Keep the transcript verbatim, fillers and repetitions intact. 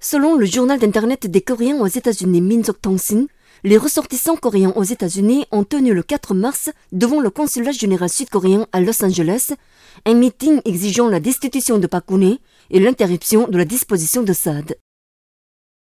Selon le journal d'internet des Coréens aux États-Unis Minseok Tongsin, les ressortissants coréens aux États-Unis ont tenu le quatre mars devant le consulat général sud-coréen à Los Angeles un meeting exigeant la destitution de Park Geun-hye et l'interruption de la disposition de Assad.